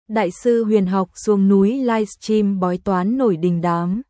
Đại sư huyền học xuống núi livestream bói toán nổi đình đám.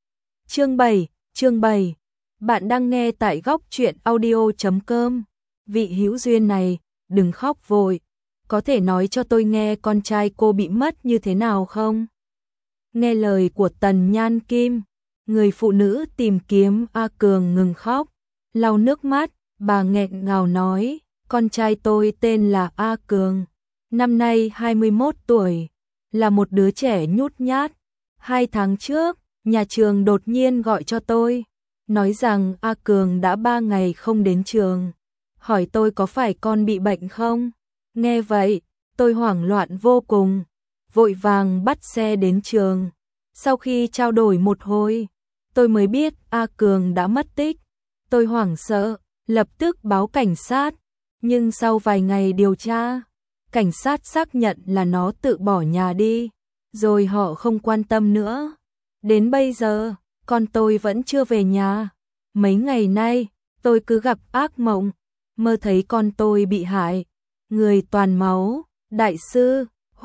Chương 7. Bạn đang nghe tại góc truyện audio.com. Vị hữu duyên này, đừng khóc vội. Có thể nói cho tôi nghe con trai cô bị mất như thế nào không? Nghe lời của Tần Nhan Kim, người phụ nữ tìm kiếm A Cường ngừng khóc, lau nước mắt, bà nghẹn ngào nói, con trai tôi tên là A Cường, năm nay 21 tuổi, là một đứa trẻ nhút nhát. 2 tháng trước, nhà trường đột nhiên gọi cho tôi, nói rằng A Cường đã 3 ngày không đến trường, hỏi tôi có phải con bị bệnh không? Nghe vậy, tôi hoảng loạn vô cùng, vội vàng bắt xe đến trường. Sau khi trao đổi một hồi, tôi mới biết A Cường đã mất tích. Tôi hoảng sợ, lập tức báo cảnh sát, nhưng sau vài ngày điều tra, cảnh sát xác nhận là nó tự bỏ nhà đi, rồi họ không quan tâm nữa. Đến bây giờ, con tôi vẫn chưa về nhà. Mấy ngày nay, tôi cứ gặp ác mộng, mơ thấy con tôi bị hại, người toàn máu. Đại sư,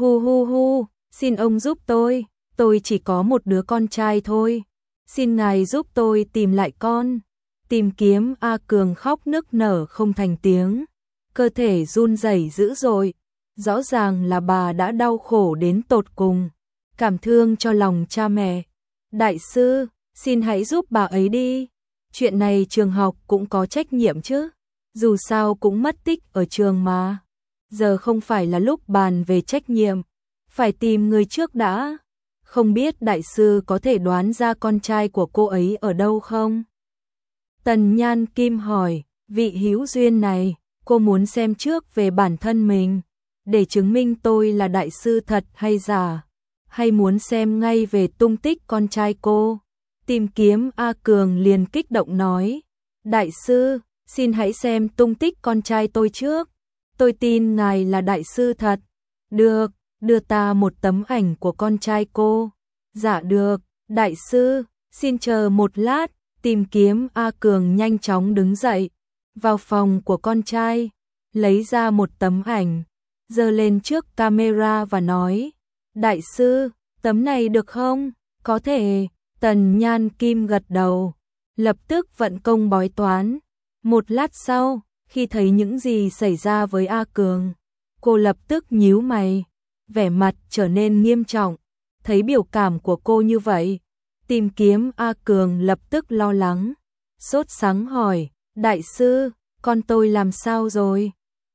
hu, xin ông giúp tôi chỉ có một đứa con trai thôi. Xin ngài giúp tôi tìm lại con. Tìm kiếm. A Cường khóc nức nở không thành tiếng, cơ thể run rẩy dữ dội. Rõ ràng là bà đã đau khổ đến tột cùng, cảm thương cho lòng cha mẹ. Đại sư, xin hãy giúp bà ấy đi. Chuyện này trường học cũng có trách nhiệm chứ, dù sao cũng mất tích ở trường mà. Giờ không phải là lúc bàn về trách nhiệm, phải tìm người trước đã. Không biết đại sư có thể đoán ra con trai của cô ấy ở đâu không? Tần Nhan Kim hỏi, vị hữu duyên này, cô muốn xem trước về bản thân mình, để chứng minh tôi là đại sư thật hay giả, hay muốn xem ngay về tung tích con trai cô? Tìm kiếm. A Cường liền kích động nói, đại sư, xin hãy xem tung tích con trai tôi trước. Tôi tin ngài là đại sư thật. Được, đưa ta một tấm ảnh của con trai cô. Dạ được, đại sư, xin chờ một lát. Tìm kiếm. A Cường nhanh chóng đứng dậy, vào phòng của con trai, lấy ra một tấm ảnh, giơ lên trước camera và nói, đại sư, tấm này được không? Có thể. Tần Nhan Kim gật đầu, lập tức vận công bói toán. Một lát sau, khi thấy những gì xảy ra với A Cường, cô lập tức nhíu mày, vẻ mặt trở nên nghiêm trọng. Thấy biểu cảm của cô như vậy, tìm kiếm. A Cường lập tức lo lắng, sốt sắng hỏi, đại sư, con tôi làm sao rồi?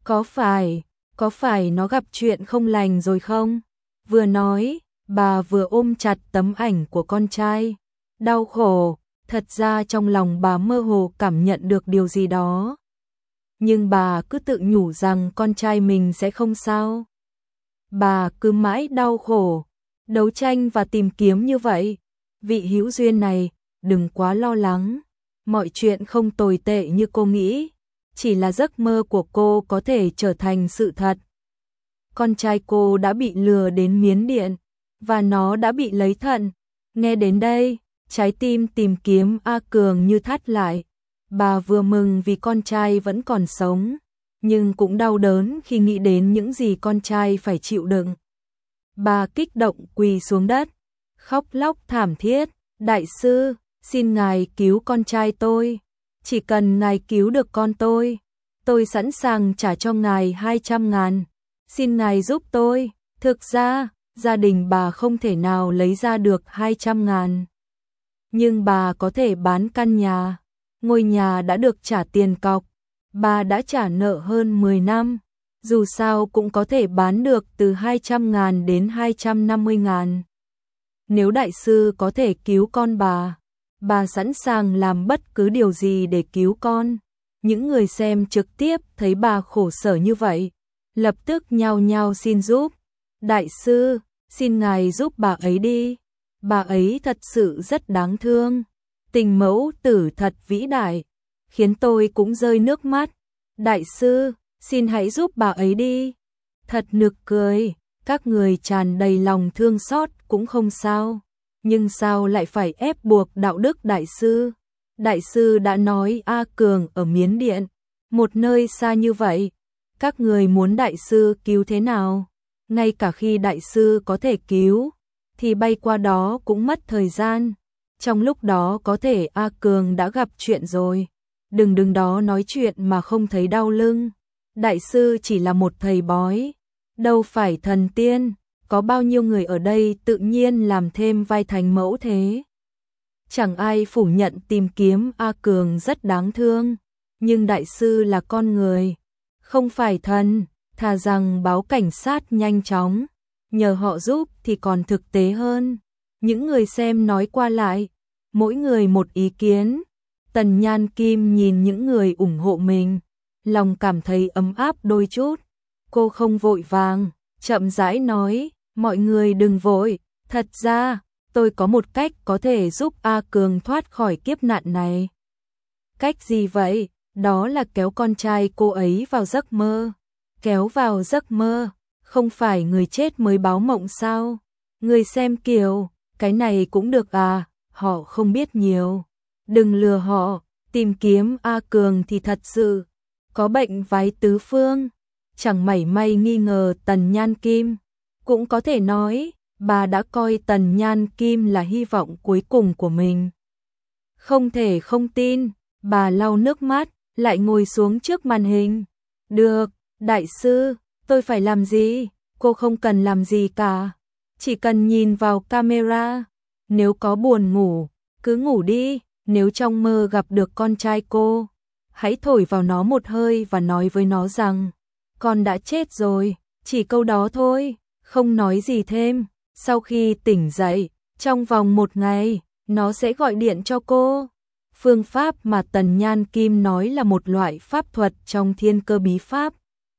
Có phải nó gặp chuyện không lành rồi không? Vừa nói, bà vừa ôm chặt tấm ảnh của con trai. Đau khổ, thật ra trong lòng bà mơ hồ cảm nhận được điều gì đó. Nhưng bà cứ tự nhủ rằng con trai mình sẽ không sao. Bà cứ mãi đau khổ, đấu tranh và tìm kiếm như vậy. Vị hữu duyên này, đừng quá lo lắng. Mọi chuyện không tồi tệ như cô nghĩ. Chỉ là giấc mơ của cô có thể trở thành sự thật. Con trai cô đã bị lừa đến Miến Điện, và nó đã bị lấy thận. Nghe đến đây, trái tim tìm kiếm A Cường như thắt lại. Bà vừa mừng vì con trai vẫn còn sống, nhưng cũng đau đớn khi nghĩ đến những gì con trai phải chịu đựng. Bà kích động quỳ xuống đất, khóc lóc thảm thiết, đại sư, xin ngài cứu con trai tôi. Chỉ cần ngài cứu được con tôi sẵn sàng trả cho ngài 200.000. Xin ngài giúp tôi. Thực ra, gia đình bà không thể nào lấy ra được 200.000. Nhưng bà có thể bán căn nhà. Ngôi nhà đã được trả tiền cọc. Bà đã trả nợ hơn 10 năm. Dù sao cũng có thể bán được từ 200.000 đến 250.000. Nếu đại sư có thể cứu con bà sẵn sàng làm bất cứ điều gì để cứu con. Những người xem trực tiếp thấy bà khổ sở như vậy, lập tức nhao nhao xin giúp. Đại sư, xin ngài giúp bà ấy đi. Bà ấy thật sự rất đáng thương. Tình mẫu tử thật vĩ đại, khiến tôi cũng rơi nước mắt. Đại sư, xin hãy giúp bà ấy đi. Thật nực cười, các người tràn đầy lòng thương xót cũng không sao. Nhưng sao lại phải ép buộc đạo đức đại sư? Đại sư đã nói A Cường ở Miến Điện, một nơi xa như vậy. Các người muốn đại sư cứu thế nào? ngay cả khi đại sư có thể cứu, thì bay qua đó cũng mất thời gian. Trong lúc đó có thể A Cường đã gặp chuyện rồi. Đừng đó nói chuyện mà không thấy đau lưng. Đại sư chỉ là một thầy bói, đâu phải thần tiên, có bao nhiêu người ở đây tự nhiên làm thêm vai thánh mẫu thế. Chẳng ai phủ nhận tìm kiếm A Cường rất đáng thương, nhưng đại sư là con người, không phải thần, thà rằng báo cảnh sát nhanh chóng, nhờ họ giúp thì còn thực tế hơn. Những người xem nói qua lại, mỗi người một ý kiến. Tần Nhan Kim nhìn những người ủng hộ mình, lòng cảm thấy ấm áp đôi chút. Cô không vội vàng, chậm rãi nói, mọi người đừng vội, thật ra, tôi có một cách có thể giúp A Cường thoát khỏi kiếp nạn này. Cách gì vậy? Đó là kéo con trai cô ấy vào giấc mơ. Kéo vào giấc mơ, không phải người chết mới báo mộng sao? Người xem kiểu, cái này cũng được à, họ không biết nhiều. Đừng lừa họ, tìm kiếm A Cường thì thật sự có bệnh vái tứ phương. Chẳng mảy may nghi ngờ Tần Nhan Kim. Cũng có thể nói, bà đã coi Tần Nhan Kim là hy vọng cuối cùng của mình. Không thể không tin, bà lau nước mắt, lại ngồi xuống trước màn hình. Được, đại sư, tôi phải làm gì? Cô không cần làm gì cả, chỉ cần nhìn vào camera. Nếu có buồn ngủ, cứ ngủ đi. Nếu trong mơ gặp được con trai cô, hãy thổi vào nó một hơi và nói với nó rằng con đã chết rồi, chỉ câu đó thôi, không nói gì thêm. Sau khi tỉnh dậy, trong vòng 1 ngày, nó sẽ gọi điện cho cô. Phương pháp mà Tần Nhan Kim nói là một loại pháp thuật trong thiên cơ bí pháp.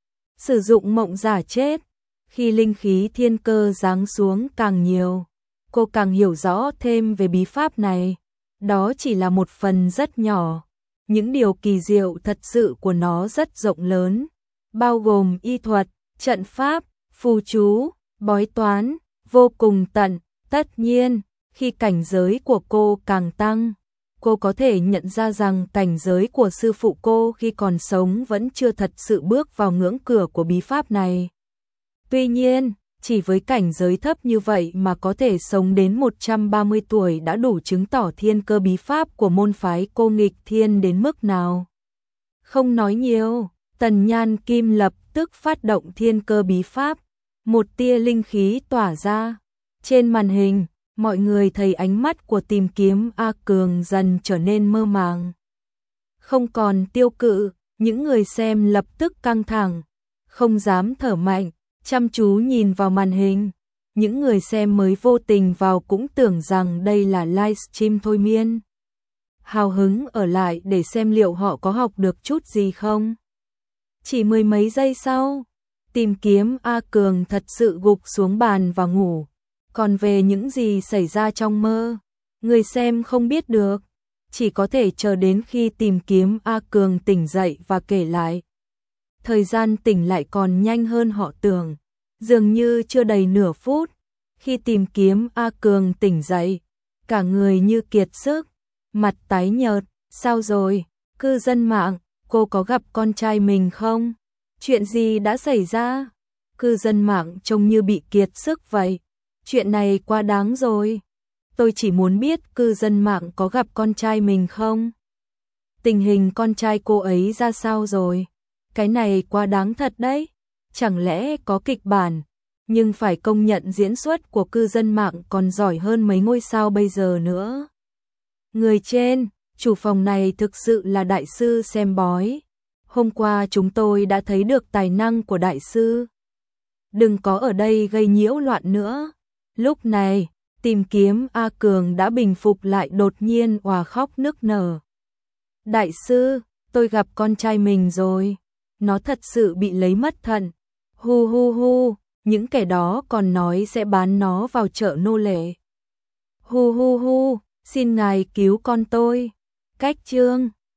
Sử dụng mộng giả chết, khi linh khí thiên cơ giáng xuống càng nhiều, cô càng hiểu rõ thêm về bí pháp này. Đó chỉ là một phần rất nhỏ, những điều kỳ diệu thật sự của nó rất rộng lớn, bao gồm y thuật, trận pháp, phù chú, bói toán, vô cùng tận. Tất nhiên, khi cảnh giới của cô càng tăng, cô có thể nhận ra rằng cảnh giới của sư phụ cô khi còn sống vẫn chưa thật sự bước vào ngưỡng cửa của bí pháp này. Tuy nhiên, chỉ với cảnh giới thấp như vậy mà có thể sống đến 130 tuổi đã đủ chứng tỏ thiên cơ bí pháp của môn phái cô nghịch thiên đến mức nào. Không nói nhiều, Tần Nhan Kim lập tức phát động thiên cơ bí pháp, một tia linh khí tỏa ra. Trên màn hình, mọi người thấy ánh mắt của tìm kiếm A Cường dần trở nên mơ màng. Không còn tiêu cự, những người xem lập tức căng thẳng, không dám thở mạnh, chăm chú nhìn vào màn hình. Những người xem mới vô tình vào cũng tưởng rằng đây là livestream thôi miên. Hào hứng ở lại để xem liệu họ có học được chút gì không. Chỉ 10 mấy giây sau, tìm kiếm A Cường thật sự gục xuống bàn và ngủ. Còn về những gì xảy ra trong mơ, người xem không biết được, chỉ có thể chờ đến khi tìm kiếm A Cường tỉnh dậy và kể lại. Thời gian tỉnh lại còn nhanh hơn họ tưởng, dường như chưa đầy nửa phút. Khi tìm kiếm A Cường tỉnh dậy, cả người như kiệt sức, mặt tái nhợt. Sao rồi? Cư dân mạng, cô có gặp con trai mình không? Chuyện gì đã xảy ra? Cư dân mạng trông như bị kiệt sức vậy. Chuyện này quá đáng rồi. Tôi chỉ muốn biết cư dân mạng có gặp con trai mình không? Tình hình con trai cô ấy ra sao rồi? Cái này quá đáng thật đấy. Chẳng lẽ có kịch bản? Nhưng phải công nhận diễn xuất của cư dân mạng còn giỏi hơn mấy ngôi sao bây giờ nữa. Người trên, chủ phòng này thực sự là đại sư xem bói. Hôm qua chúng tôi đã thấy được tài năng của đại sư. Đừng có ở đây gây nhiễu loạn nữa. Lúc này, tìm kiếm A Cường đã bình phục lại, đột nhiên òa khóc nức nở. Đại sư, tôi gặp con trai mình rồi. Nó thật sự bị lấy mất thận. Hu hu hu, những kẻ đó còn nói sẽ bán nó vào chợ nô lệ. Hu hu hu, xin ngài cứu con tôi. Cách chương